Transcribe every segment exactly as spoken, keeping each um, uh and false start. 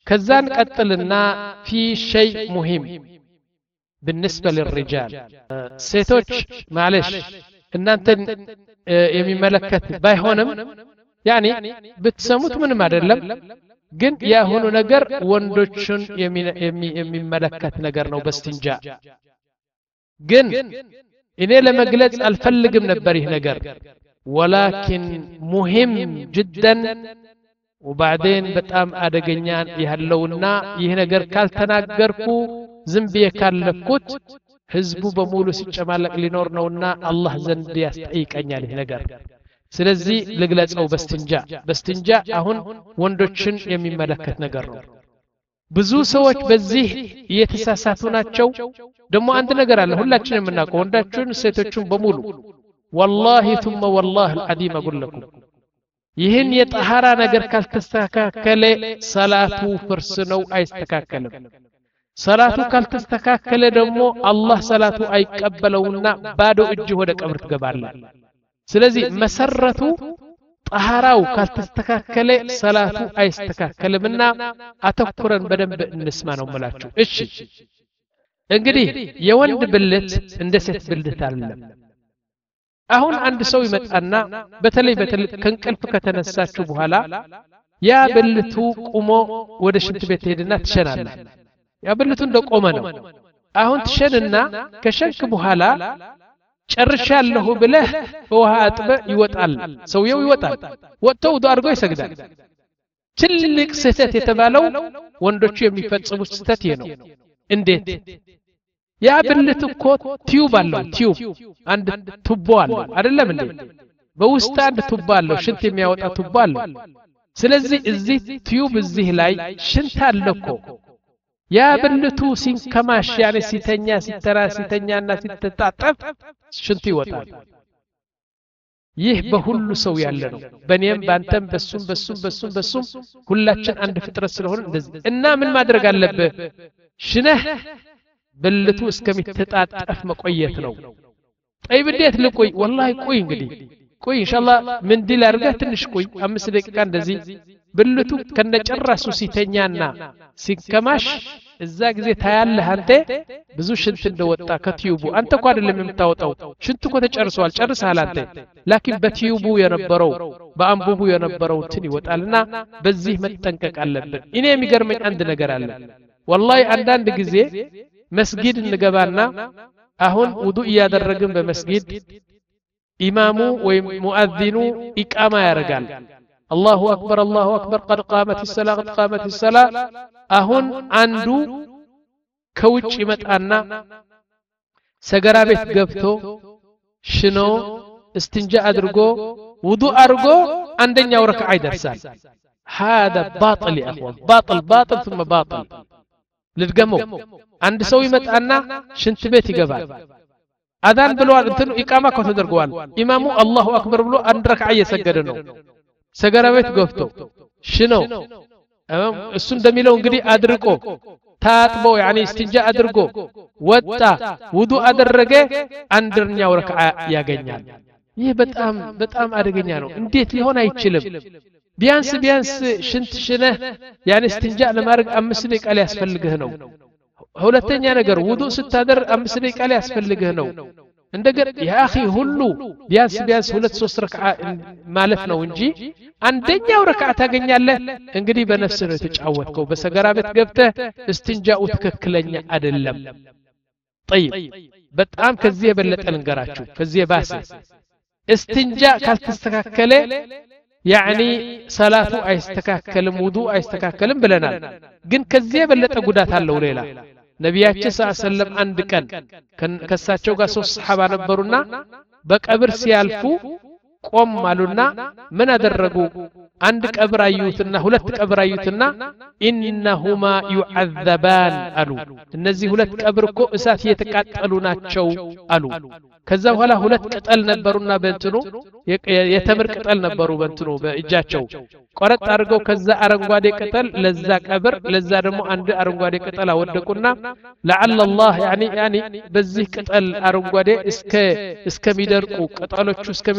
كزان قتلنا في شيء مهم بالنسبة للرجال سيتوش معلش ان انت يمملكت بايهونم يعني بتسموت من ما አይደለም ግን ያሁኑ ነገር ወንዶችን የሚመለከት ነገር ነው በስቲንጃ ግን እኔ ለመግለጽ አልፈልግም ነበር ይህ ነገር ولكن مهم جدا وبعدين በጣም አደገኛ ያለውና ይህ ነገር ካልተናገርኩ ዝም ብዬ ካለፍኩት ህዝቡ በሙሉ ሲጨማለቅ ሊኖር ነውና አላህ ዘንድ ያስጠይቀኛል ይህ ነገር ስለዚህ ልግለጸው በስቲንጃ በስቲንጃ አሁን ወንዶችን የሚመለከት ነገር ነው ብዙ ሰዎች በዚህ እየተሳሳቱ ናቸው ደግሞ አንድ ነገር አለ ሁላችንም እናውቀው ወንዶችን ሴቶችን በሙሉ والله ثم والله العظيم اقول لكم ይህን የጣሃራ ነገር ካልተስተካከለ ሰላቱ ፍርስ ነው አይስተካከልም ሰላቱ ካልተስተካከለ ደግሞ አላህ ሰላቱ አይቀበለውና ባዶ እጅ ወደ ቀብር ትገባለህ ስለዚህ መሰረቱ ጣሃራው ካልተስተካከለ ሰላቱ አይስተካከልምና አተኩረን በደንብ እንስማ ነው ማለት እሺ እንግዲህ የወንድ ብልት እንደ ሴት ብልት አይደለም አሁን አንድ ሰው ይመጣና በተለይ በተለይ ከንቅልፍ ከተነሳችሁ በኋላ ያ ብልቱ ቆሞ ወደ ሽንት ቤት ሄድና ትሸናለህ ያ ብልቱ እንደቆመ ነው አሁን ትሸንና ከሸንክ በኋላ ጨርሻለሁ ብለህ ውሃ አጥበ ይወጣል ሰውየው ይወጣል ወጥቶ ውዱ አድርጎ ይሰግዳል ትልቅ ስህተት የተባለው ወንዶቹ የሚፈጽሙት ስህተት ይሄ ነው እንዴት ያ ብልት እኮ ቲዩብ አለው ቲዩብ አንድ ቱቦ አለው አይደለም እንዴ በውስጥ አንድ ቱቦ አለው ሽንት የሚያወጣ ቱቦ አለው ስለዚህ እዚህ ቲዩብ እዚህ ላይ ሽንት አለኮ ያ ብልቱ ሲንከማሽ ያለ ሲተኛ ሲተራ ሲተኛና ሲተጣጠፍ ሽንት ይወጣል ይህ በሁሉ ሰው ያለ ነው በእኔም ባንተም በሱም በሱም በሱም በሱም ሁላችን አንድ ፍጥረት ስለሆነ እንደዚህ እና ምን ማድረግ አለበት ሽነህ ብልቱ እስከሚተጣጠፍ መቆየት ነው طيب እንዴት ልቆይ والله ቆይ እንግዲህ ቆይ ኢንሻአላህ ምን ዲል አርገህ ትንሽ ቆይ አምስት ደቂቃ እንደዚህ ብልቱ ከነጨራሱ ሲተኛና ሲከማሽ እዛ ጊዜ ታያለህ አንተ ብዙ ሽንት እንደወጣ ከቲዩቡ አንተ እኮ አይደለም የምታወጣው ሽንት እኮ ተጨርሷል ጨርሰሃል አንተ ላኪን በቲዩቡ የነበረው በአንቡቡ የነበረው እንትን ይወጣልና በዚህ መጠንቀቅ አለብን እኔ የሚገርመኝ አንድ ነገር አለ والله አንዳንድ ጊዜ መስጊድ እንገባና አሁን ውዱእ ያደረግን በመስጊድ ኢማሙ ወይ ሙአዚኑ ኢቃማ ያረጋል الله أكبر الله أكبر قد قامت الصلاة قد قامت الصلاة أهون عنده كوتش يمتعنا سجرا بيت قبتو شنو استنجاء أدرقو وضوء أرقو عندنا وركع درسان هذا باطل يا أخوان باطل باطل ثم باطل للقمو عند سوي متعنا شنت بيت يقبال أذان بلوان انتنو إقامة كو تدرقوان إمامو الله أكبر بلو عند ركع يسجدنو ሰገራ ቤት ገብቶ ሽኖ እሱ እንደሚለው እንግዲህ አድርቆ ታጥቦ ያኒ እስቲንጃ አድርጎ ወጣ ውዱ አደረገ አንደኛው ረክዓ ያገኛል ይህ በጣም በጣም አደገኛ ነው እንዴት ሊሆን አይችልም ቢያንስ ቢያንስ ሽንት ሽነህ ያኒ እስቲንጃ ለማድረግ አምስት ደቂቃ ሊያስፈልግህ ነው ሁለተኛ ነገር ውዱ ስታደር አምስት ደቂቃ ሊያስፈልግህ ነው እንደገር ያ اخي ሁሉ ቢያንስ ቢያንስ ሁለት ሶስት ረክዓ ማለፍ ነው እንጂ አንደኛው ረክዓ ታገኛለህ እንግዲህ በነፍስ ነው የተጫወትከው በሰገራ ቤት ገብተህ እስቲንጃኡ ትክክለኛ አይደለም طيب በጣም ከዚህ የበለጠ ልንገራችሁ ከዚህ ባሰ እስቲንጃ ካልተስተካከለ يعني ሰላቱ አይስተካከልም ውዱ አይስተካከልም ብለናል ግን ከዚህ የበለጠ ጉዳት አለው ሌላ ነቢያችን ሰለላሁ ዐለይሂ ወሰለም አንድ ቀን ከሳቸው ጋር ሶስት ሱሐባ ነበሩና በቀብር ሲያልፉ ቆም አሉና ምን አደረጉ አንድ ቀብር አዩትና ሁለት ቀብር አዩትና ኢንነሁማ يعذبان አሉ እነዚህ ሁለት ቀብር እኮ እሳት እየተቃጠሉ ናቸው አሉ ከዛ በኋላ ሁለት ቅጠል ነበሩና በእንትኑ የተምር ቅጠል ነበሩ በእንትኑ በእጃቸው ቆረጥ አድርገው ከዛ አረንጓዴ ቅጠል ለዛ ቀብር ለዛ ደግሞ አንድ አረንጓዴ ቅጠል አወደቁና لعل الله يعني يعني በዚህ ቅጠል አረንጓዴ እስከ እስከሚደርቁ ቅጠሎቹ እስከሚደርቁ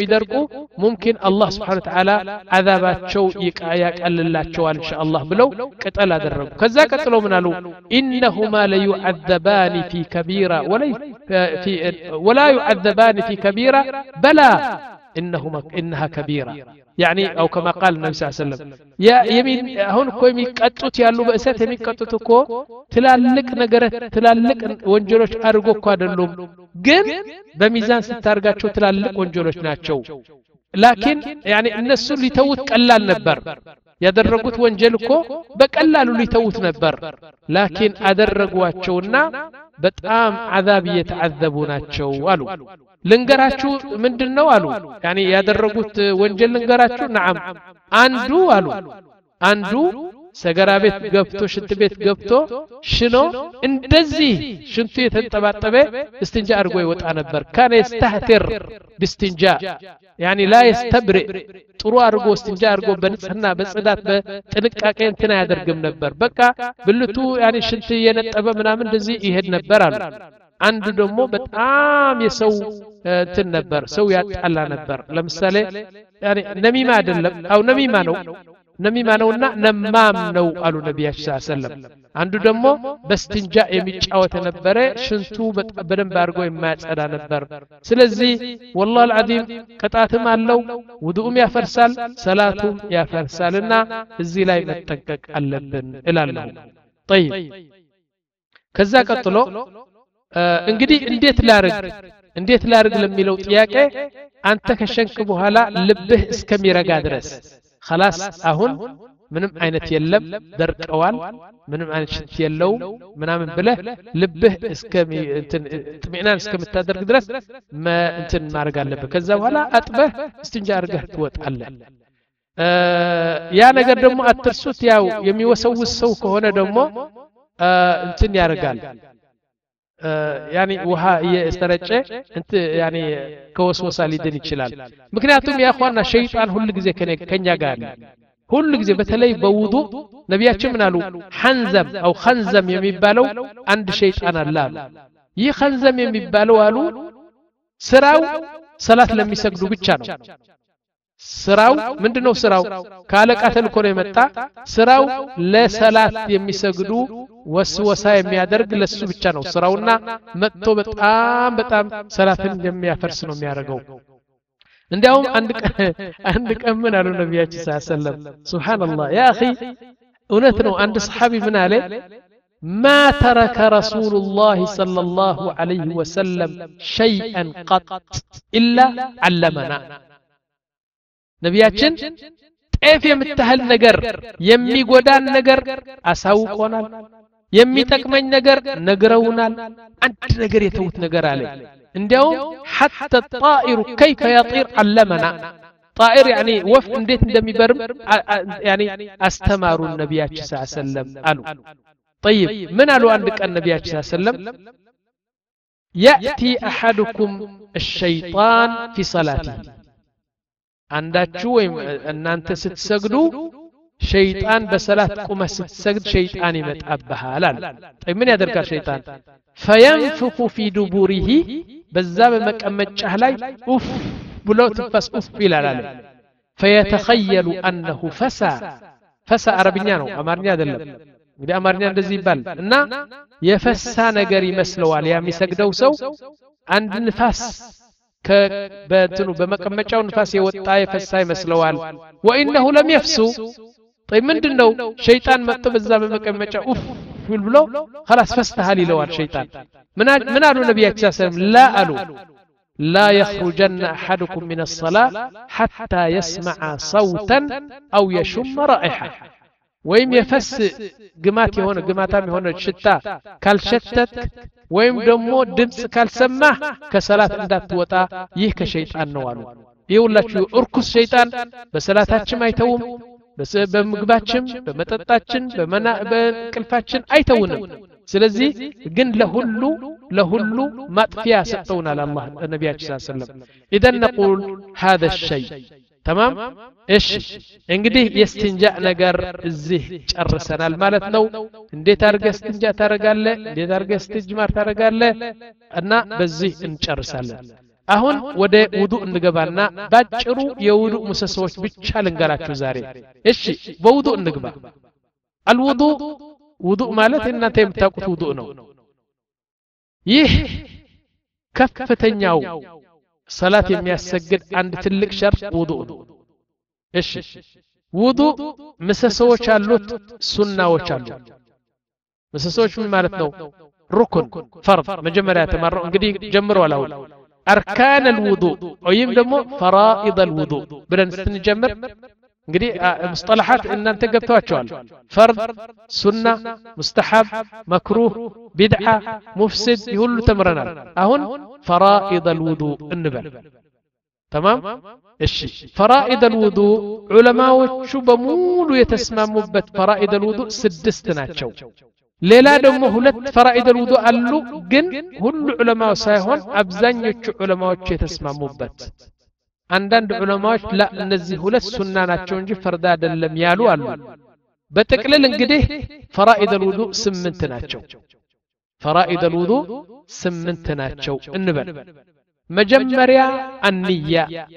ممكن الله سبحانه وتعالى عذاباتشو يقللاቸዋል إن شاء الله ብለው ቅጠል አደረጉ ከዛ ቀጥለው ምን አሉ إنهما ليعذبان في كبيرة ولا في ولا يعذبان في كبيرة بلى إنهما إنها كبيرة يعني أو كما قال النبي صلى الله عليه وسلم يا يمين هون كو يميقطوت يالو በእሳት የሚቀጡት እኮ ትላልቅ ነገረት ትላልቅ ወንጀሎች አድርጎ እኮ አይደሉም ግን በሚዛን ስታርጋቸው ትላልቅ ወንጀሎች ናቸው ላኪን يعني እነሱ ሊተውት ቀላል ነበር ያደረጉት ወንጀል እኮ በቀላሉ ሊተውት ነበር ላኪን አደረጓቸውና በጣም عذاب እየተعذቡ ናቸው አሉ ልንገራችሁ ምንድነው አሉ يعني ያደረጉት ወንጀል ልንገራችሁ نعم አንዱ አሉ አንዱ ሰገራ ቤት ገብቶ ሽንት ቤት ገብቶ ሽኖ እንደዚህ ሽንቱ የተንጠባጠበ استنجاء አድርጎ ይወጣ ነበር كان يستهتر باستنجاء يعني لا يستبرئ ጥሩ አድርጎ استنجاء አድርጎ በንጽህና በጽዳት በጥንቃቄ እንትና ያደርግም ነበር በቃ ብልቱ يعني ሽንት የነጠበ ምናምን እንደዚህ ይሄድ ነበር አሉ አንዱ ደግሞ በጣም የሰው እንትን ነበር ሰው ያጣላ ነበር ለምሳሌ يعني ነሚማ አይደለም አው ነሚማ ነው ነሚማ ነውና ነማም ነው አሉ ነብያችን ሰለላሁ ዐለይሂ ወሰለም አንዱ ደግሞ በስትንጃ የሚጫወተ ነበር ሽንቱ በደንብ አድርጎ የማያጸዳ ነበር ስለዚህ والله العظيم ቅጣትም አለው ውዱኡም ያፈርሳል ሰላቱም ያፈርሳልና እዚህ ላይ መጠንቀቅ አለብን እላለሁ طيب ከዛ ቀጥሎ እንግዲህ እንዴት ላርግ እንዴት ላርግ ለሚለው ጥያቄ አንተ ከሸንክ በኋላ ልብህ እስከሚረጋ ድረስ خلاص አሁን ምንም አይነት የለም ደርቀዋል ምንም አይነት ሽት የለው ምናምን ብለህ ልብህ እስከሚ እንትን ጥሚናን እስከምታደርግ ድረስ እንትን ማድረግ አለበት ከዛ በኋላ አጥበህ እስቲንጃ አድርገህ ትወጣለህ ያ ነገር ደግሞ አትርሱት ያው የሚወሰውስ ሰው ከሆነ ደግሞ እንትን ያደርጋል يعني وها يسترچ انت يعني كوسوسا ሊድን ይችላል ምክንያቱም ያ اخوانا ሸይጣን ሁሉ ጊዜ ከኛ ጋር ሁሉ ጊዜ በተለይ በውዱ ነብያችን ምን አሉ ሐንዘም አው ኸንዘም የሚባለው አንድ ሸይጣን አለ ይህ ኸንዘም የሚባለው አሉ ስራው ሰላት ለሚሰግዱ ብቻ ነው ስራው ምንድነው ስራው ካለቃ ተልኮ ነው የመጣ ስራው ለሰላት የሚሰግዱ ወስወሳ የሚያደርግ ለሱ ብቻ ነው ስራውና መጥቶ በጣም በጣም ሰላትን የሚያፈርስ ነው የሚያደርገው እንዲያውም አንድ አንድ ቀን ምን አሉ ነብያችን ሰለላሁ ዐለይሂ ወሰለም ሱብሃንአላህ ያ اخي እውነት ነው አንድ ሰሃቢ ምን አለ ما ترك رسول الله صلى الله عليه وسلم شيئا قط الا علمنا ነብያችን ጤፍ የምታህል ነገር የሚጎዳን ነገር አሳውቆናል የሚጠቅመኝ ነገር ነግረውናል አንድ ነገር የተውት ነገር አለ እንዲያውም حتى الطائر كيف يطير علمنا طائر يعني وف እንዴት እንደሚበርም يعني አስተማሩ ነብያችን ሰለላሁ ዐለይሂ ወሰለም አሉ طيب ምን አሉ አንድ ቀን ነብያችን ሰለላሁ ዐለይሂ ወሰለም ياتي احدكم الشيطان في صلاته አንዳችሁ ወይም እናንተ ስትሰግዱ ሸይጣን በሰላት ቁመ ስትሰግድ ሸይጣን ይመጣብሃል አለ طيب ምን ያደርጋል ሸይጣን فينفخ في دبره በዛ በመቀመጫህ ላይ ኡፍ ብሎ ትፈስ ኡፍ ይላል አለ فيتخيل انه فسا فسا አረብኛ ነው አማርኛ አይደለም እንግዲህ አማርኛ እንደዚህ ይባል እና የፈሳ ነገር ይመስለዋል ያ የሚሰግደው ሰው አንድ ንፋስ ከበትኑ በመቀመጫው ንፋስ የወጣ የፈሳ ይመስለዋል وانه لم يفسو طيب ምንድነው ሸይጣን መጥቶ በዛ በመቀመጫ ኡፍ ብሎ خلاص ፈስተሃል ይለዋል ሸይጣን ምን አሉ ነብያችን ሰለላሁ ዐለይሂ ወሰለም لا አሉ لا يخرجن احدكم من الصلاه حتى يسمع صوتا او يشم رائحه ወይም የፈስ ግማት የሆነ ግማታም የሆነ ሽታ ካልሸተት ወይም ደግሞ ድምጽ ካልሰማህ ከሰላት እንዳትወጣ ይህ ከሸይጣን ነው አሉ ይውላችሁ እርኩስ ሸይጣን በሰላታችን አይተውም በምግባችን በመጠጣችን በመናበቅልፋችን አይተውንም ስለዚህ ግን ለሁሉ ለሁሉ ማጥፊያ ሰጠውናል አላህ ነብያችን ሰለላሁ ዐለይሂ ወሰለም اذا نقول هذا الشيء تمام ايش እንግዲህ የስትንጃ ነገር እዚህ ጨርሰናል ማለት ነው እንዴት አድርገህ ስትንጃ ታረጋለህ እንዴት አድርገህ ስትጅማር ታረጋለህ እና በዚህ እንጨርሳለን አሁን ወደ ውዱእ እንገባና ባጭሩ የውዱእ ምሰሶች ብቻ ልንገራችሁ ዛሬ እሺ በውዱእ እንግባ አልውዱእ ውዱእ ማለት እናንተ የምታውቁት ውዱእ ነው ይህ ከፍተኛው ሰላት የሚያሰግድ አንድ ትልቅ ሸርጥ ውዱእ ነው እሺ ውዱእ ምሰሶች አሉት ሱናዎች አሉት ምሰሶች ምን ማለት ነው ሩክን ፈርድ መጀመሪያ ተመረው እንግዲህ ጀምረዋል አሁን أركان الوضوء ويم دمو فرائض الوضوء بدنا نستنجمر እንግዲህ مصطلحات ان انت ገብታችኋል فرض سنة مستحب مكروه بدعة مفسد يሁሉ ተምረናል አሁን فرائض الوضوء እንበል تمام እሺ فرائض الوضوء ዑለማዎቹ በሙሉ የተስማሙበት فرائض الوضوء ስድስት ናቸው ሌላ ደግሞ ሁለት ፈራኢድ الوضوء አሉ ግን ሁሉ ዑለማው ሳይሆን አብዛኞቹ ዑለማዎች የተስማሙበት አንዳንድ ዑለማዎች ላ እነዚህ ሁለት ሱና ናቸው እንጂ ፈርድ አይደለም ያሉ አሉ በጥቅልል እንግዲህ ፈራኢድ الوضوء ስምንት ናቸው ፈራኢድ الوضوء ስምንት ናቸው እንበል መጀመሪያ አንያ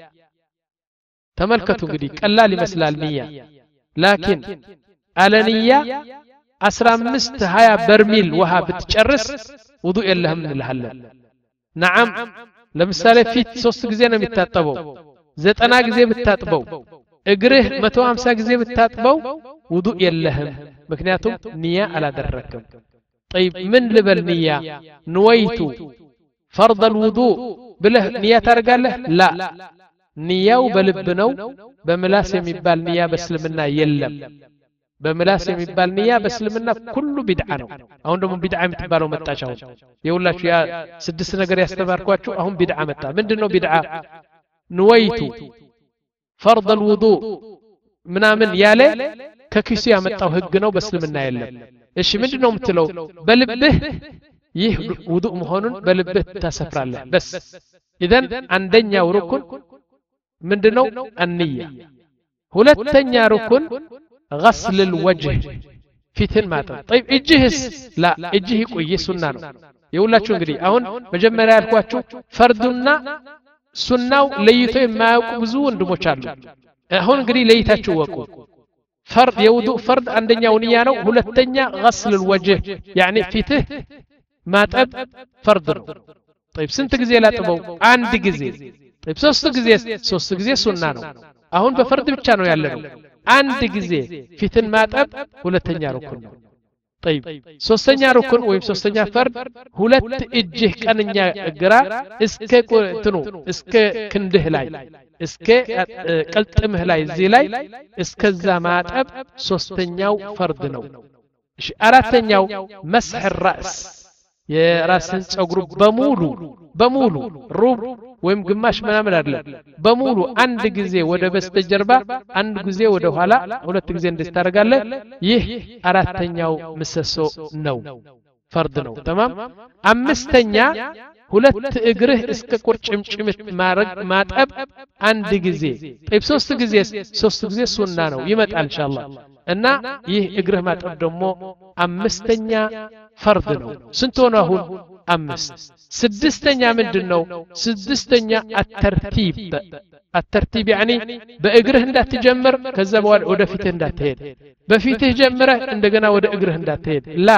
ተመልከቱ እንግዲህ ቀላል ይመስላል ንያ ላኪን አለንያ አስራ አምስት ሃያ በርሚል ውሃ ብትጨርስ ውዱእ የለህም እንልሃለን نعم ለምሳሌ ፊት ሶስት ጊዜ ነው የሚታጠበው ዘጠና ጊዜ ብታጥበው እግርህ መቶ ሃምሳ ጊዜ ብታጥበው ውዱእ የለህም ምክንያቱም ንያ አላደረክም طيب ምን ልበል ንያ ንወይቱ فرض الوضوء ብለህ ንያ ታርጋለህ ላ ንያው በልብ ነው በምላስ የሚባል ንያ በእስልምና የለም በምላስ የሚባል ንያ በእስልምና ሁሉ ቢድዓ ነው አሁን ደግሞ ቢድዓ የምትባለው መጣቻው የሁላችሁ ያ ስድስት ነገር ያስተባርኳችሁ አሁን ቢድዓ መጣ ምንድነው ቢድዓ ንወይቱ فرض الوضوء ምናምን ያለ ከኪሱ ያመጣው ህግ ነው በእስልምና የለም እሺ ምንድነው የምትለው በልብህ ይህ ውዱእ መሆኑን በልብህ ታሰፍራለህ በስ ኢዘን አንደኛው ሩኩን ምንድነው አንያ ሁለተኛ ሩኩን غسل الوجه ፊትን ማጠብ طيب እጅህስ ላ እጅህ ይቆይ ሱና ነው የሁላችሁ እንግዲህ አሁን መጀመሪያ ያልኳችሁ ፈርዱና ሱናው ለይቶ የማያውቁ ብዙ ወንድሞች አሉ አሁን እንግዲህ ለይታችሁ ወቁ فرض የውዱእ ፈርድ አንደኛው ንያ ነው ሁለተኛ غسل الوجه يعني ፊትህ ማጠብ ፈርድ ነው طيب ስንት ጊዜ ላጥበው አንድ ጊዜ طيب ሶስት ጊዜ ሶስት ጊዜ ሱና ነው አሁን በፈርድ ብቻ ነው ያለነው አንድ ጊዜ ፊትን ማጠብ ሁለተኛ ሩኩን ነው طيب ሶስተኛ ሩኩን ወይም ሶስተኛ ፈርድ ሁለት እጅህ ቀንኛ ግራ እስከ እንትኑ እስከ ክንድህ ላይ እስከ ቅልጥምህ ላይ እዚህ ላይ እስከዛ ማጠብ ሶስተኛው ፈርድ ነው እሺ አራተኛው መስህ الراس የራስን ጸጉር በሙሉ በሙሉ ሩብ ወይም ግማሽ ምናምን አይደለም በሙሉ አንድ ጊዜ ወደ በስተጀርባ አንድ ጊዜ ወደ ኋላ ሁለት ጊዜ እንድታረጋለህ ይህ አራተኛው ምሰሶ ነው ፈርድ ነው ተማም አምስተኛ ሁለት እግርህ እስከ ቁርጭምጭሚት ማረግ ማጠብ አንድ ጊዜ طيب ሶስት ጊዜ ሶስት ጊዜ ሱና ነው ይመጣል ኢንሻአላህ እና ይህ እግርህ ማጠብ ደግሞ አምስተኛ ፈርድ ነው ስንት ሆነ አሁን አምስት ስድስተኛ ምንድነው ስድስተኛ الترتيب الترتيب يعني በእግርህ እንዳትጀምር ከዛ በኋላ ወደ ፊትህ እንዳትሄድ በፊትህ ጀምረህ እንደገና ወደ እግርህ እንዳትሄድ ላ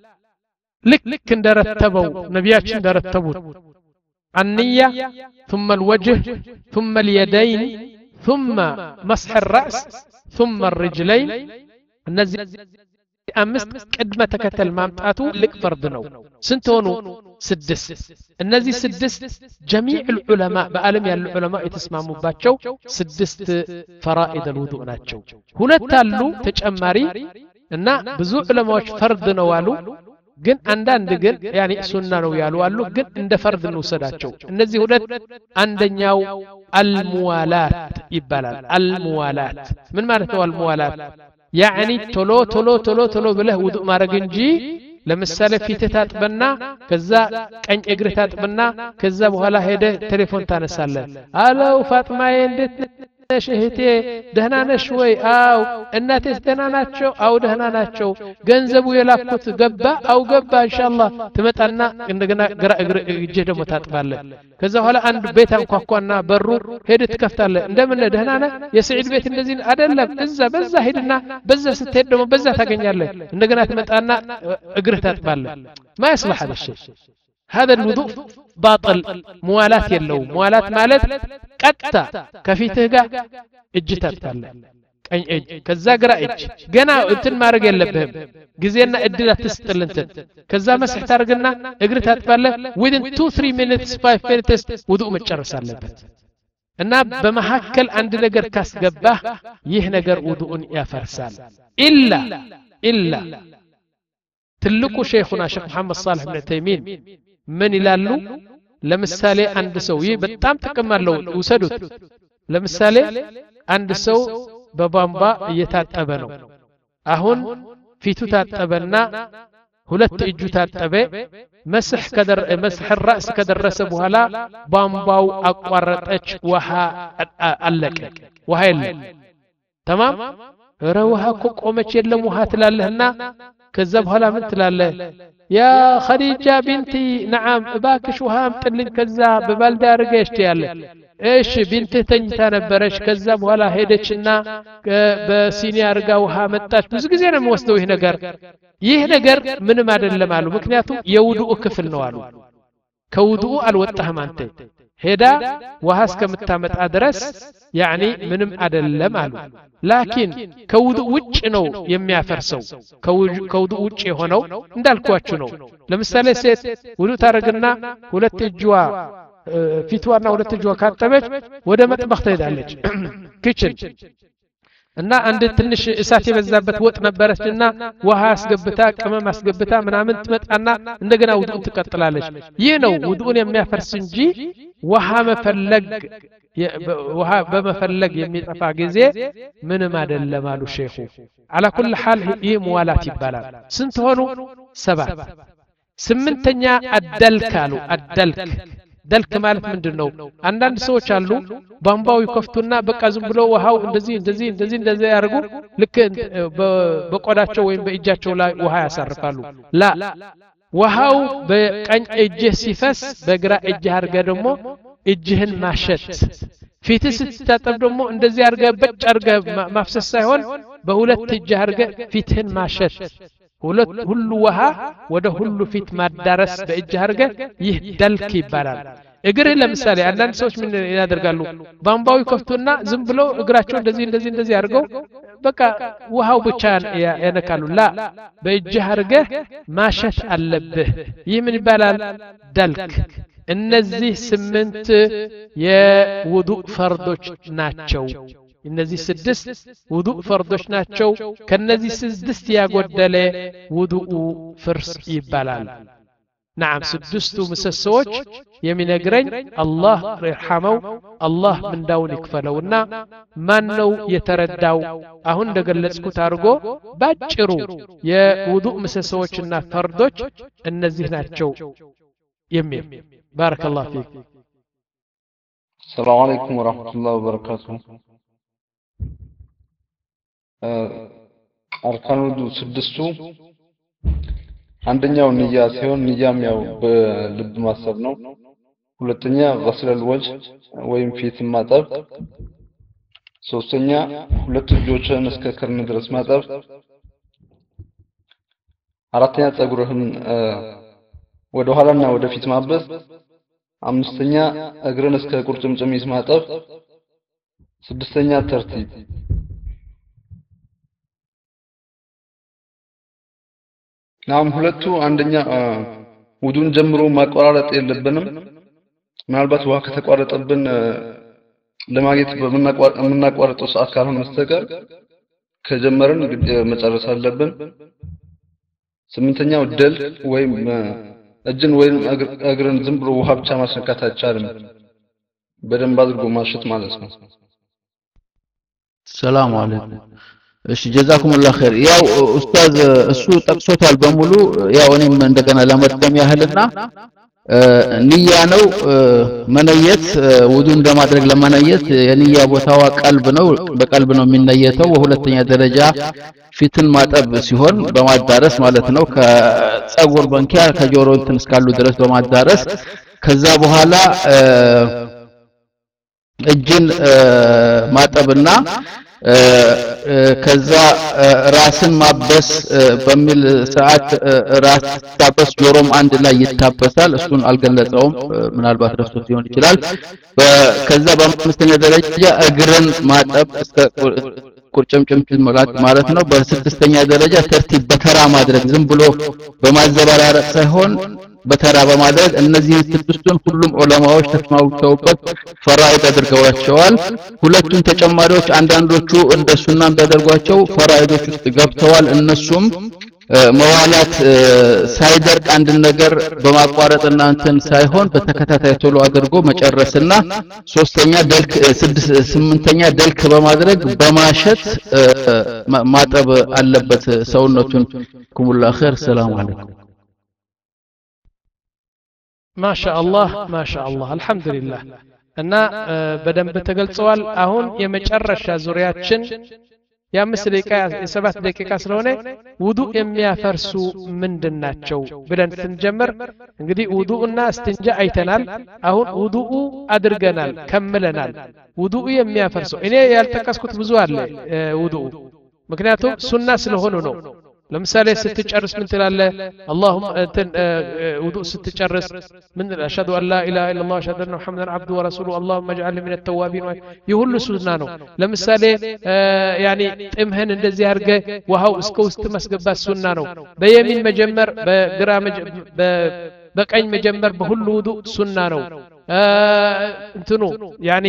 ልክ እንደረተበው ነቢያችን እንደረተቡት النية ثم الوجه ثم اليدين ثم مسح الرأس ثم الرجلين እነዚህ አምስት ቅድመ ተከተል ማምጣቱ ልክ ፈርድ ነው ስንት ሆኑ ስድስት እነዚህ ስድስት جميع العلماء በአለም ያሉ ዑለማ የተስማሙባቸው ስድስት ፈራኢድ الوضوء ናቸው ሁለት አሉ ተጨማሪ እና ብዙ ዑለማዎች ፈርድ ነው አሉ ግን አንዳንድ ግን ያኒ ሱና ነው ያሉ አሉ ግን እንደ ፈርድ እንውሰዳቸው እነዚህ ሁለት አንደኛው አልሙዋላት ይባላል አልሙዋላት ምን ማለት ነው አልሙዋላት يعني ቶሎ ቶሎ ቶሎ ቶሎ ብለህ ውዱእ ማድረግ እንጂ ለምሳሌ ፊትህ ታጥበና ከዛ ቀኝ እግርህ ታጥበና ከዛ በኋላ ሄደ ቴሌፎን ታነሳለህ አለው ፋጥማዬ እንዴት እህቴ ደህና ነሽ ወይ? አው እናቴስ ደህና ናቸው? አው ደህና ናቸው። ገንዘቡ የላኩት ገባ? አው ገባ ኢንሻአላህ። ትመጣና እንደገና ግራ እግር እጄ ደግሞ ታጥባለ። ከዛ በኋላ አንድ ቤት አንኳኳና በሩ ሄድ ትከፍታለ። እንደምን ደህና ነህ? የሰዒድ ቤት እንደዚህ አይደለም፣ እዛ በዛ ሄድና በዛ ስትሄድ ደግሞ በዛ ታገኛለህ። እንደገና ትመጣና እግርህ ታጥባለ። ما يصلح هذا الشيء. هذا الوضوء باطل. موالات يلو موالات مالت قطا كفيته غا اج تطال ቀኝ እጅ ከዛ ግራ እጅ ገና እንትን ማድረግ የለብህም ጊዜና እድል አትስጥል እንትን ከዛ መስህ ታርግና እግር ታጥባለህ within two three minutes five minutes ውዱእ መጨረስ አለበት እና በመሐከል አንድ ነገር ካስገባህ ይህ ነገር ውዱእን ያፈርሳል ኢላ ኢላ ትልቁ ሼኹና ሼኽ መሐመድ ሷሊህ ኢብኑ ተይሚን ምን ይላሉ ለምሳሌ አንድ ሰው ይህ በጣም ጥቅም አለው ውሰዱት ለምሳሌ አንድ ሰው በቧንቧ እየታጠበ ነው አሁን ፊቱ ታጠበና ሁለት እጁ ታጠበ መስህ ከደረ መስህ الراس ከደረሰ በኋላ ቧንቧው አቋረጠች ውሃ አለቀ ውሃ የለም تمام ረውሃ ቆቆመች የለም ውሃ ትላለህና ከዛ በኋላ ምን ትላለህ ያ ኸዲጃ ቢንቲ نعم እባክሽ ውሃ አምጥልኝ ከዛ በባልዲ አርገሽ ትያለ እሺ ቢንትህ ተኝታ ነበረች ከዛ በኋላ ሄደችና በሲኒ አርጋ ውሃ መጣች ብዙ ጊዜ ነው የሚወስደው ይሄ ነገር ይህ ነገር ምንም አይደለም አሉ ምክንያቱም የውዱእ ክፍል ነው አሉ ከውዱእ አልወጣህም አንተ ሄዳ ውሃ እስከምታመጣ ድረስ ያኒ ምንም አይደለም አሉ ላኪን ከውዱእ ውጭ ነው የሚያፈርሰው ከውዱእ ውጭ የሆነው እንዳልኳችሁ ነው ለምሳሌ ሴት ውዱእ ታረግና ሁለት እጅዋ ፊትዋና ሁለት እጅዋ ካጠበች ወደ መጥበኽ ትሄዳለች ኪችን እና አንድ ትንሽ እሳት የበዛበት ወጥ ነበረችና ውሃ አስገብታ ቅመም አስገብታ ምናምን ትመጣና እንደገና ውዱእ ትቀጥላለች ይህ ነው ውዱእን የሚያፈርስ እንጂ ውሃ መፈለግ ውሃ በመፈለግ የሚጠፋ ጊዜ ምንም አይደለም አሉ ሼኹ على كل حال ይህ ሙዋላት ይባላል ስንት ሆኑ ሰባት ስምንተኛ አደልክ አሉ አደልክ ደልክ ማለት ምንድነው አንዳንድ ሰዎች አሉ ቧንቧው ይከፍቱና በቃ ዝም ብለው ውሃው እንደዚህ እንደዚህ እንደዚህ እንደዚህ ያርጉ ልክ በቆዳቸው ወይም በእጃቸው ላይ ውሃ ያሳርፋሉ ላ ውሃው በቀኝ እጅ ሲፈስ በግራ እጅ አርገ ደግሞ እጅህን ማሸት ፊትህ ስትታጠብ ደግሞ እንደዚህ አርገ በጭ አርገ ማፍሰስ ሳይሆን በሁለት እጅ አርገ ፊትህን ማሸት ሁለት ሁሉ ውሃ ወደ ሁሉ ፊት ማዳረስ በእጅ አርገ ይህ ደልክ ይባላል እግርህ ለምሳሌ አንዳንድ ሰዎች ምን ያደርጋሉ ቧንቧው ይከፍቱና ዝም ብለው እግራቸው እንደዚህ እንደዚህ እንደዚህ አርገው በቃ ውሃው ብቻ ያነካሉ ላ በእጅ አርገ ማሸት አለብህ ይህ ምን ይባላል ደልክ እነዚህ ስምንት የውዱእ ፈርዶች ናቸው እነዚህ ስድስት ውዱእ ፈርዶች ናቸው ከነዚህ ስድስት ያጎደለ ውዱእ ፍርስ ይባላል نعم ስድስቱ ምሰሶች የሚነግረኝ አላህ ይርሐመው አላህ ምንዳውን ይክፈለውና ማን ነው የተረዳው አሁን እንደገለጽኩት አርጎ ባጭሩ የውዱእ ምሰሶችና ፈርዶች እነዚህ ናቸው የሚል بارك الله فيك السلام عليكم ورحمة الله وبركاته አርካኑ ስድስቱ አንደኛው ንያ ሲሆን ንያም ያው በልብ ማሰብ ነው ሁለተኛ غسل الوجه ወይም ፊት ማጠብ ሶስተኛ ሁለት እጆችን እስከ ከርን ድረስ ማጠብ አራተኛ ጸጉርህን ወደ ኋላና ወደ ፊት ማበስ አምስተኛ እግርን እስከ ቁርጭምጭሚት ማጠብ ስድስተኛ ተርቲብ ናም ሁለቱ አንደኛ ውዱን ጀምሮ ማቋረጥ የለብንም ምናልባት ውሃ ከተቋረጠብን ለማግኘት በመናቋረጠው ሰዓት ካልሆነ መስተቀር ከጀመረን መጨረስ አለብን ስምንተኛው ደል ወይም እጅን ወይም እግርን ዝም ብሎ ውሃ ብቻ ማስነካት አይቻልም በደንብ አድርጎ ማሸት ማለት ነው ሰላም አለይኩም እሺ ጀዛኩሙላህ ኸይር ያው ኡስታዝ እሱ ጠቅሶታል በሙሉ ያው እኔም እንደገና ለመድገም ያህልና ንያ ነው መነየት ውዱ እንደማድረግ ለመነየት የንያ ቦታዋ ቀልብ ነው በቀልብ ነው የሚነየተው ወሁለተኛ ደረጃ ፊትን ማጠብ ሲሆን በማዳረስ ማለት ነው ከጸጉር በንኪያ ከጆሮ እንትን እስካሉ ድረስ በማዳረስ ከዛ በኋላ እጅን ማጠብና ከዛ ራስን ማበስ በሚል ሰዓት ራስ ታበስ ጆሮም አንድ ላይ ይታበሳል እሱን አልገለጸውም ምናልባት ረስቶት ሊሆን ይችላል ከዛ በአምስተኛ ደረጃ እግርን ማጠብ እስከ ቁርጭምጭሚት ማለት ነው በስድስተኛ ደረጃ ተርቲብ በተራ ማድረግ ዝም ብሎ በማዘበራረቅ ሳይሆን በተራ በማድረግ እነዚህ ስድስቱን ሁሉም ዑለማዎች ተስማምተውበት ፈራኢድ አድርገዋቸዋል ሁለቱን ተጨማሪዎች አንዳንዶቹ እንደ ሱናም ተደርጓቸው ፈራኢዶች ውስጥ ገብተዋል እነሱም መዋላት ሳይደርቅ አንድ ነገር በማቋረጥና እንትን ሳይሆን በተከታታይ ቶሎ አድርጎ መጨረስና ሶስተኛ ደልክ ስድስት ስምንተኛ ደልክ በማድረግ በማሸት ማጠብ አለበት ሰውነቱን ኩሙላ ኸይር ሰላም አለይኩም ما شاء الله ما شاء الله الحمد لله እና በደንብ ተገልጸዋል አሁን የመጨረሻ ዙሪያችን የአምስት ደቂቃ የሰባት ደቂቃ ስለሆነ ውዱ የሚያፈርሱ ምንድናቸው ብለን ስንጀምር እንግዲህ ውዱና እስትንጃ አይተናል አሁን ውዱኡ አድርገናል ከመለናል ውዱኡ የሚያፈርሱ እኔ ያልተቀስኩት ብዙ አለ ውዱኡ ምክንያቱም ሱና ስለሆነ ነው ለምሳሌ ስትጨርስ ምን ትላለህ اللهم انت وضوء ስትጨርስ ምን اشهد ان لا اله الا الله اشهد ان محمدا عبده ورسوله اللهم اجعلني من التوابين ይሁሉ ሱና ነው ለምሳሌ ያኒ ጥምህን እንደዚህ አርገ ውሃው እስከ ውስጥ ማስገባት ሱና ነው በየሚን መጀመር በግራ በቀኝ መጀመር በሁሉ ውዱእ ሱና ነው እንትኑ ያኒ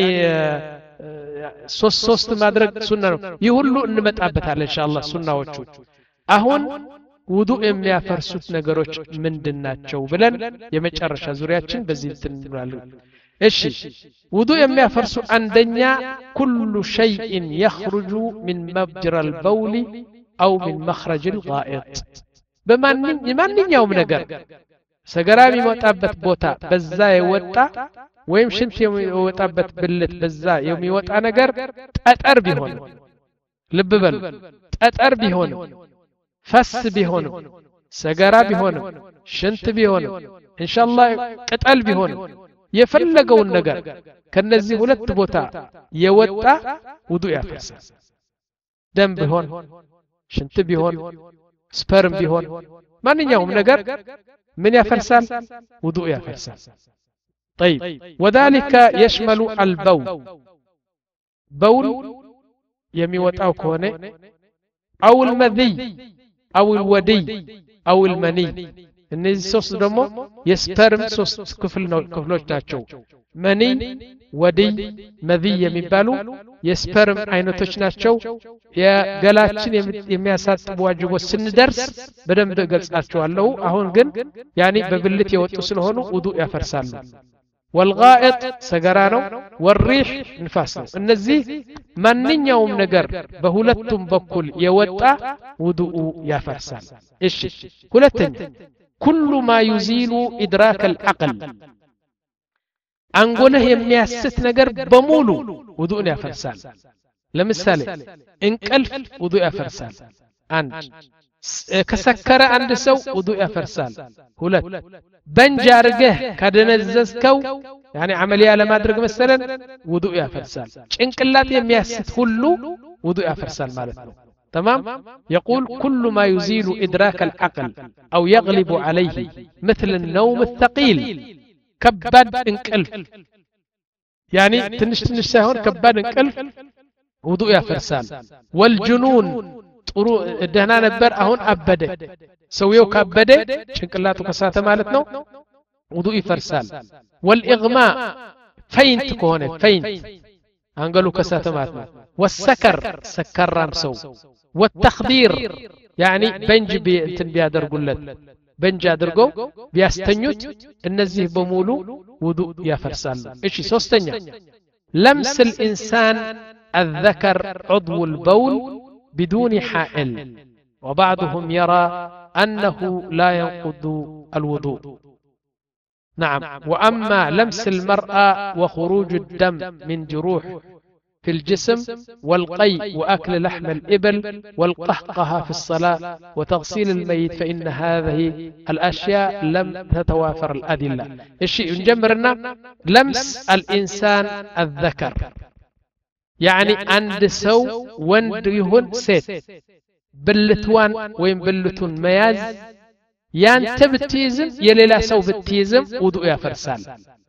ሶስት ሶስት ማድረግ ሱና ነው ይሁሉ እንመጣበታለን ኢንሻአላህ ሱናዎቹ አሁን ውዱእ የሚያፈርሱት ነገሮች ምንድናቸው ብለን የመጨረሻ ዙሪያችን በዚህ እንላለን እሺ ውዱእ የሚያፈርሱ አንደኛ كل شيء يخرج من مجرى البول او من مخرج الغائط በማንኝ የማንኛውም ነገር ሰገራ የሚወጣበት ቦታ በዛ የወጣ ወይም ሽንት የሚወጣበት ብልት በዛ የሚወጣ ነገር ጠጠር ቢሆን ልብ በሉ ጠጠር ቢሆን ፈስ ቢሆን ሰገራ ቢሆን ሽንት ቢሆን ኢንሻአላህ ቅጠል ቢሆን የፈለገውን ነገር ከነዚህ ሁለት ቦታ የወጣ ውዱእ ያፈርሳል ደም ቢሆን ሽንት ቢሆን ስፐርም ቢሆን ማንኛውም ነገር ምን ያፈርሳል ውዱእ ያፈርሳል طيب وذلك يشمل البول بول የሚወጣው ከሆነ او المذي او الودي او المني እነዚህ ሶስት ደግሞ የስፐርም ሶስት ክፍል ነው ክፍሎች ናቸው መኒ ወዲ መዚ የሚባሉ የስፐርም አይነቶች ናቸው የገላችን የሚያሳጥቡ ዋጅቦች ስንደርስ በደንብ ገልጻቸዋለሁ አሁን ግን ያኒ በብልት የወጡ ስለሆኑ ውዱእ ያፈርሳሉ والغائط سغرانو والريح نفاس ነው እነዚህ ማንኛውም ነገር በሁለቱም በኩል የወጣ ውዱእ ያፈርሳል እሺ ሁለተኛ كل ما يزيل ادراك العقل አንጎልህ የሚያስት ነገር በሙሉ ውዱእ ያፈርሳል ለምሳሌ እንቅልፍ ውዱእ ያፈርሳል አንድ ከሰከረ አንድ ሰው ውዱእ ያፈርሳል ሁለት በንጅ አርገህ ካደነዘዝከው يعني عمليه ለማድረግ መሰለን ውዱእ ያፈርሳል ጭንቅላት የሚያስት ሁሉ ውዱእ ያፈርሳል ማለት ነው تمام يقول كل ما يزيل ادراك العقل او يغلب عليه مثل النوم الثقيل كبد انقلف يعني تنش تنش ሳይሆን كبد انقلف ውዱእ ያፈርሳል والجنون ጥሩ ደህና ነበር አሁን አበደ ሰውየው ካበደ ጭንቅላቱ ከሳተ ማለት ነው ውዱእ ይፈርሳል والإغماء فينت كونه فينت አንገሉ ከሳተ ማለት ነው والسكر سكرام ሰው والتخدير يعني بنج እንትን ቢያደርጉለት በንጅ አድርገው ቢያስተኙት እነዚህ በሙሉ ውዱእ ያፈርሳል እሺ ሶስተኛ لمس الإنسان الذكر عضو البول بدون حائل وبعضهم يرى أنه لا ينقض الوضوء نعم. وأما لمس المرأة وخروج الدم من جروح في الجسم والقي وأكل لحم الإبل والقهقها في الصلاة وتغسيل الميت فإن هذه الأشياء لم تتوافر الأدلة. الشيء نجمرنا لمس الإنسان الذكر يعني عند سو وند يهون سيت بلتوان وين بلتون مياز ያንተ ብትይዝም የሌላ ሰው ብትይዝም ውዱእ ያፈርሳል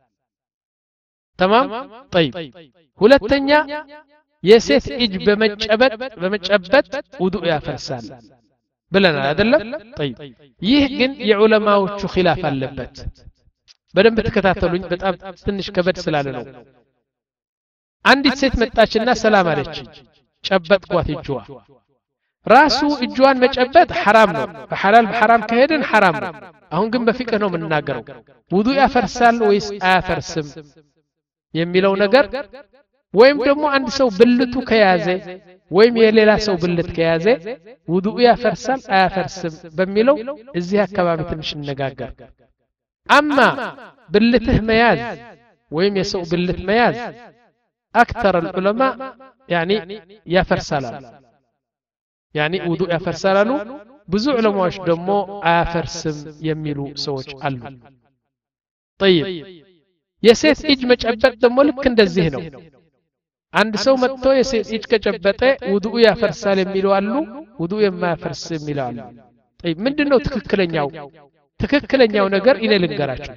تمام طيب ሁለተኛ የሴት እጅ በመጨበጥ በመጨበጥ ውዱእ ያፈርሳል ብለናል አይደለም طيب ይህ ግን የዑለማዎቹ ኺላፍ አለበት በደንብ ተከታተሉኝ በጣም ትንሽ ከበድ ስላለ ነው አንዲት ሴት መጣችና ሰላም አለች ጨበጥኳት እጇ ራሱ እጇን መጨበጥ حرام ነው በሐላል በሐራም ከሄድን حرام ነው አሁን ግን በፍቅህ ነው የምንናገረው ውዱእ ያፈርሳል ወይስ አያፈርስም የሚለው ነገር ወይም ደግሞ አንድ ሰው ብልቱ ከያዘ ወይም የሌላ ሰው ብልት ከያዘ ውዱእ ያፈርሳል አያፈርስም በሚለው እዚህ አካባቢ ትንሽ እንነጋገር አማ ብልትህ መያዝ ወይም የሰው ብልት መያዝ اكثر العلماء يعني يفرسال يعني ውዱእ ያፈርሳሉ ብዙ ዑለማዎች ደግሞ አያፈርስም የሚሉ ሰዎች አሉ طيب የሴት እጅ መጨበጥ ደግሞ ልክ እንደዚህ ነው አንድ ሰው መጥቶ የሴት እጅ ከጨበጠ ውዱእ ያፈርሳል የሚሉ አሉ ውዱእ የማያፈርስ የሚሉ አሉ طيب ምንድነው ትክክለኛው ትክክለኛው ነገር እኔ ልንገራችሁ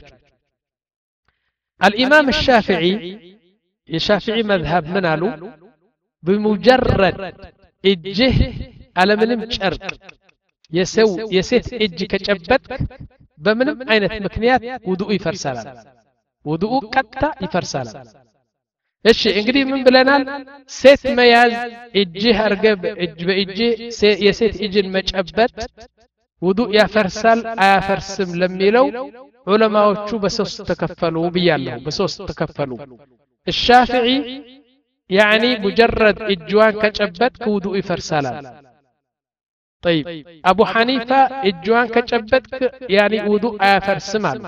الامام الشافعي የሻፊዒ መዝሀብ ምን አሉ بمجرد እጅህ አለምንም ጨርቅ የሰው የሴት እጅ ከጨበጥክ በምንም አይነት ምክንያት ውዱእ ይፈርሳል ውዱእ ቀጥታ ይፈርሳል እሺ እንግዲህ ምን ብለናል ሴት መያዝ እጅህ አርገብ እጅ በእጅ የሴት እጅን መጨበጥ ውዱእ ያፈርሳል አያፈርስም ለሚለው ዑለማዎቹ በሶስት ተከፈሉ ብያለሁ በሶስት ተከፈሉ الشافعي يعني مجرد اجوان كጨበጥ ውዱእ ይፈርሳል طيب ابو حنيفه اجوان كጨበጥ يعني ውዱእ አያፈርስም አሉ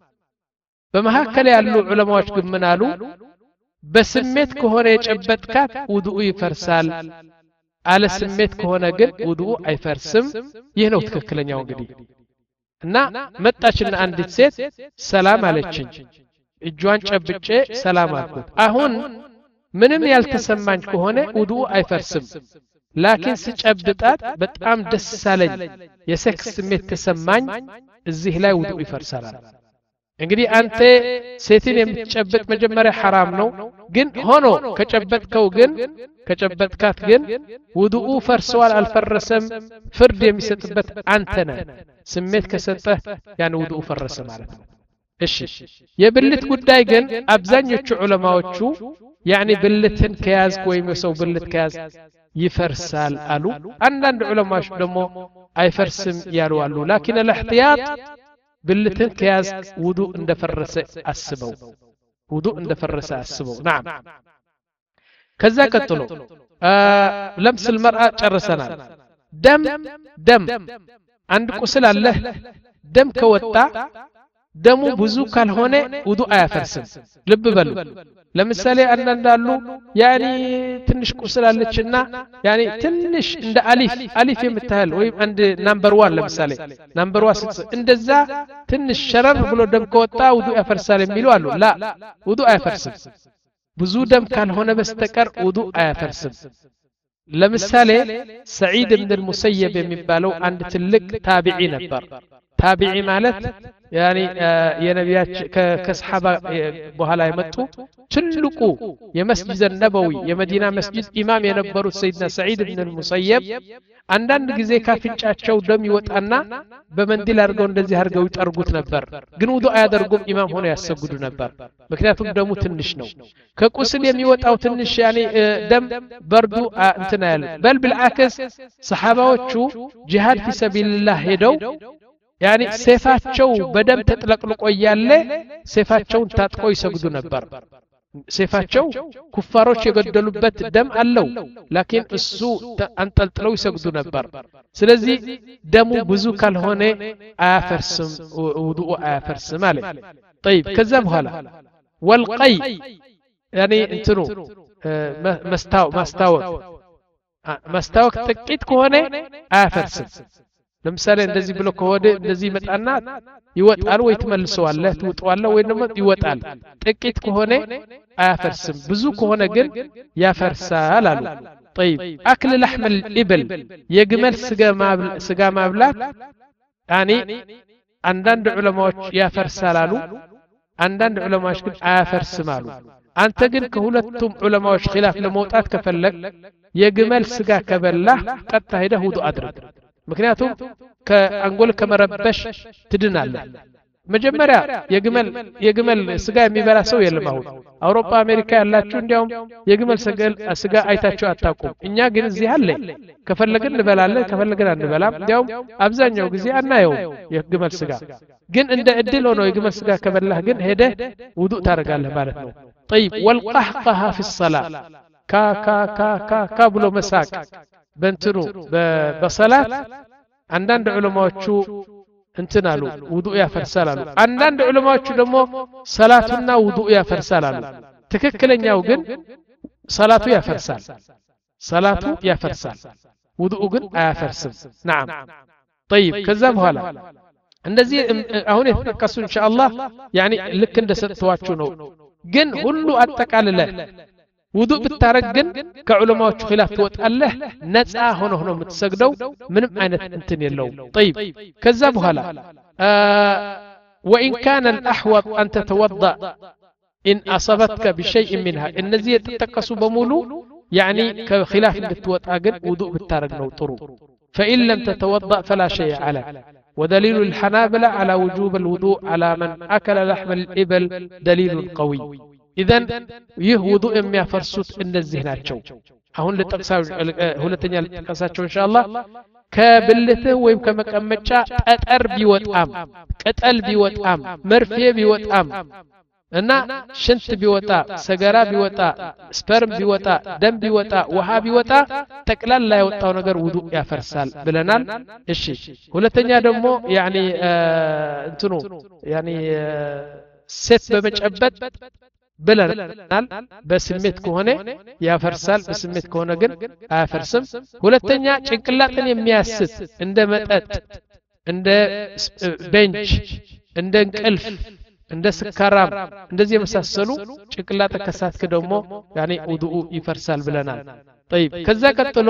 በመሐከለ ያሉ ዑለማዎች ግን ምን አሉ በስሜት ከሆነ የጨበጥካት ውዱእ ይፈርሳል አለ ስሜት ከሆነ ግን ውዱእ አይፈርስም ይህ ነው ትክክለኛው እንግዲህ እና መጣችና አንዲት ሴት ሰላም አለችኝ እጇን ጨብጬ ሰላም አልኩት አሁን ምንም ያልተሰማኝ ከሆነ ውዱእ አይፈርስም ላኪን ስጨብጣት በጣም ደስ ሳለኝ የሴክስ ስሜት ተሰማኝ እዚህ ላይ ውዱእ ይፈርሳል እንግዲህ አንተ ሴትን የምትጨብጥ መጀመሪያ حرام ነው ግን ሆኖ ከጨበጥከው ግን ከጨበጥካት ግን ውዱእ ፈርሷል አልፈረሰም ፍርድ የሚሰጥበት አንተ ነህ ስሜት ከሰጠህ ያን ውዱእ ፈረሰ ማለት ነው እሺ የብልት ጉዳይ ግን አብዛኞቹ ዑለማዎቹ يعني ብልትን ከያዝ ወይም የሰው ብልት ከያዝ ይፈርሳል አሉ አንዳንድ ዑለማዎች ደግሞ አይፈርስም ያሉ አሉ لكن الاحتياط ብልትን ከያዝ ውዱእ እንደፈረሰ አስበው ውዱእ እንደፈረሰ አስበው نعم ከዛ ቀጥሎ لمس المرأة ጨርሰናል ደም ደም አንድ ቁስል አለ ደም ከወጣ ደሙ ብዙ ካልሆነ ውዱእ አያፈርስም ልብ በሉ ለምሳሌ አንዳንዳሉ ያኒ ትንሽ ቁስል አለችና ያኒ ትንሽ እንደ አሊፍ አሊፍ የምታህል ወይም አንድ ናምበር ዋን ለምሳሌ ናምበር ዋን እንደዛ ትንሽ ሸረር ብሎ ደም ከወጣ ውዱእ ያፈርሳል የሚሉ አሉ ላ ውዱእ አያፈርስም ብዙ ደም ካልሆነ በስተቀር ውዱእ አያፈርስም ለምሳሌ ሰዒድ ኢብኑ አልሙሰይብ የሚባለው አንድ ትልቅ ታቢዒ ነበር ታቢዒ ማለት ያኒ የነቢያች ከሰሃባ በኋላ የመጡ ትልቁ የመስጂድ ነበዊ የመዲና መስጂድ ኢማም የነበሩት ሰይድና ሰዒድ ኢብኑ አልሙሰይብ አንዳንድ ጊዜ ካፍንጫቸው ደም ይወጣና በመንዲል አድርገው እንደዚህ አድርገው ይጠርጉት ነበር ግን ውዱእ አያደርጉም ኢማም ሆነው ያሰግዱ ነበር ምክንያቱም ደሙ ትንሽ ነው ከቁስል የሚወጣው ትንሽ ያኒ ደም በርዱ እንትና ያለ በል بالعكس ሰሃባዎቹ ጂሃድ في سبيل الله ሄደው يعني ሰይፋቸው በደም ተጥለቅልቆ ያለ ሰይፋቸውን ታጥቀው ይሰግዱ ነበር ሰይፋቸው ኩፋሮች የገደሉበት ደም አለው ላኪን እሱ አንጠልጥለው ይሰግዱ ነበር ስለዚህ ደሙ ብዙ ካልሆነ አያፈርስም ውዱእ አያፈርስም ማለት طيب كذا በኋላ والقي يعني እንትኑ መስታው ማስታወቅ ማስታወቅ ጥቂት ከሆነ አያፈርስም ለምሳሌ እንደዚህ ብሎ ከሆደ እንደዚህ መጣና ይወጣል ወይ ትመልሰዋለህ ትውጣዋለህ ወይ ደግሞ ይወጣል ጥቂት ከሆነ አያፈርስም ብዙ ከሆነ ግን ያፈርሳል አሉ طيب اكل لحم الابل የግመል ስጋ ስጋ ማብላት يعني አንዳንድ ዑለማዎች ያፈርሳል አሉ አንዳንድ ዑለማዎች ግን አያፈርስም አሉ አንተ ግን ከሁለቱም ዑለማዎች ኺላፍ ለመውጣት ከፈለክ የግመል ስጋ ከበላህ ቀጥታ ሄደህ ውዱእ አድርግ ምክንያቱም ከአንጎል ከመረበሽ ትድናለህ መጀመሪያ የግመል የግመል ስጋ የሚበላ ሰው የለም አሁን አውሮፓ አሜሪካ ያላችሁ እንዲያውም የግመል ስጋ አይታችሁ አታውቁም እኛ ግን እዚህ አለ ከፈለግን እንበላለን ከፈለግን አንበላም እንዲያውም አብዛኛው ጊዜ አናየው የግመል ስጋ ግን እንደ እድል ሆኖ የግመል ስጋ ከበላህ ግን ሄደህ ውዱእ ታደርጋለህ ማለት ነው طيب والقهقه في الصلاه كا كا كا كا كا ብሎ መሳቅ በእንትኑ በሰላት አንዳንድ ዑለማዎቹ እንትን አሉ ውዱእ ያፈርሳል አሉ አንዳንድ ዑለማዎቹ ደግሞ ሰላቱና ውዱእ ያፈርሳል አሉ ትክክለኛው ግን ሰላቱ ያፈርሳል ሰላቱ ያፈርሳል ውዱእ ግን አያፈርስም نعم طيب ከዛ በኋላ እንደዚህ አሁን የተጠቀሱ ኢንሻአላህ يعني ልክ እንደሰጥቷችሁ ነው ግን ሁሉ አጠቃልለ ውዱእ ብታረግ ግን ከዑለማዎቹ ኺላፍ ትወጣለህ ነፃ ሆኖ ሆኖ የምትሰግደው ምንም አይነት እንትን የለው طيب ከዛ በኋላ وان كان الاحوط ان تتوضا ان اصابتك بشيء منها እነዚህ የተጠቀሱ በሙሉ يعني ከኺላፍ እንድትወጣ ግን ውዱእ ብታረግ ነው ጥሩ فان لم تتوضا فلا شيء عليك ودليل الحنابلة على وجوب الوضوء على من اكل لحم الابل دليل قوي اذن ይህ ውዱእ የሚያፈርሱት እነዚህ ናቸው አሁን ለተቀሳው ሁለተኛ ለተቀሳቸው ኢንሻአላህ ከብልትህ ወይም ከመቀመጫ ጠጠር ቢወጣም ቅጠል ቢወጣም መርፌ ቢወጣም እና ሽንት ቢወጣ ሰገራ ቢወጣ ስፐርም ቢወጣ ደም ቢወጣ ውሃ ቢወጣ ተቅላላ ያወጣው ነገር ውዱእ ያፈርሳል ብለናል እሺ ሁለተኛ ደግሞ ያኒ እንትኑ ያኒ ሴት በመጨበጥ ብለናል በስሜት ከሆነ ያፈርሳል በስሜት ከሆነ ግን አያፈርስም ሁለተኛ ጭንቅላትን የሚያስት እንደ መጠጥ እንደ ቤንች እንደ እንቅልፍ እንደ ስካራም እንደዚህ የመሳሰሉ ጭንቅላት ከሳትክ ደግሞ ያኔ ውዱእ ይፈርሳል ብለናል طيب ከዛ ቀጥሎ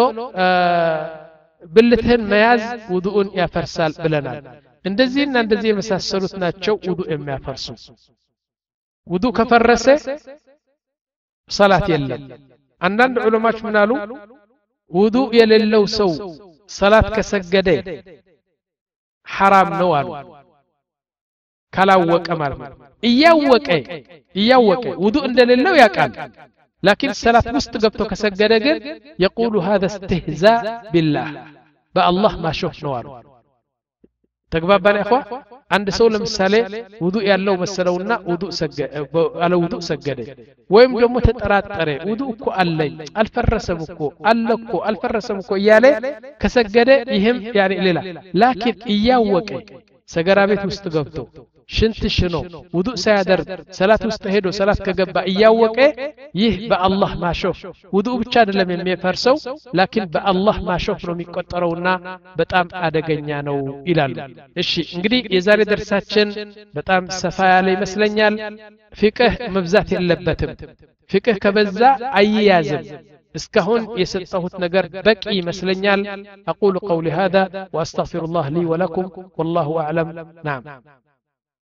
ብልትህን መያዝ ውዱእን ያፈርሳል ብለናል እንደዚህና እንደዚህ የመሳሰሉት ናቸው ውዱእ የሚያፈርሱ ውዱእ ከፈረሰ ሰላት የለም አንዳንድ ዑለማዎች ምን አሉ ውዱእ የሌለው ሰው ሰላት ከሰገደ ሐራም ነው አሉ ካላወቀ ማለት ነው እያወቀ እያወቀ ውዱእ እንደሌለው ያውቃል لكن ሰላት ውስጥ ገብቶ ከሰገደ ግን يقول هذا استهزاء بالله بالله ما شوف ነው አሉ ተግባባን اخوا አንድ ሰው ለምሳሌ ውዱእ ያለው መሰለውና ውዱእ ሰገደ አለ ውዱእ ሰገደ ወይም ደግሞ ተጠራጠረ ውዱእ እኮ አለኝ አልፈረሰም እኮ አለኮ አልፈረሰም እኮ ያለ ከሰገደ ይህም ያኔ ሌላ لكن እያወቀ ሰገራ ቤት ውስጥ ገብቶ ሽንት ሽኖ ውዱእ ሳያደርግ ሰላት ውስጥ ሄዶ ሰላት ከገባ እያወቀ ይህ በአላህ ማሾፍ ውዱእ ብቻ አይደለም የሚፈርሰው لكن በአላህ ማሾፍ ነው የሚቆጠረውና በጣም አደገኛ ነው ይላሉ እሺ እንግዲህ የዛሬ ደርሳችን በጣም ሰፋ ያለ ይመስለኛል ፍቅህ መብዛት የለበትም ፍቅህ ከበዛ አይያዝም እስካሁን የሰጠሁት ነገር በቂ ይመስለኛል اقول قولي هذا واستغفر الله لي ولكم والله اعلم نعم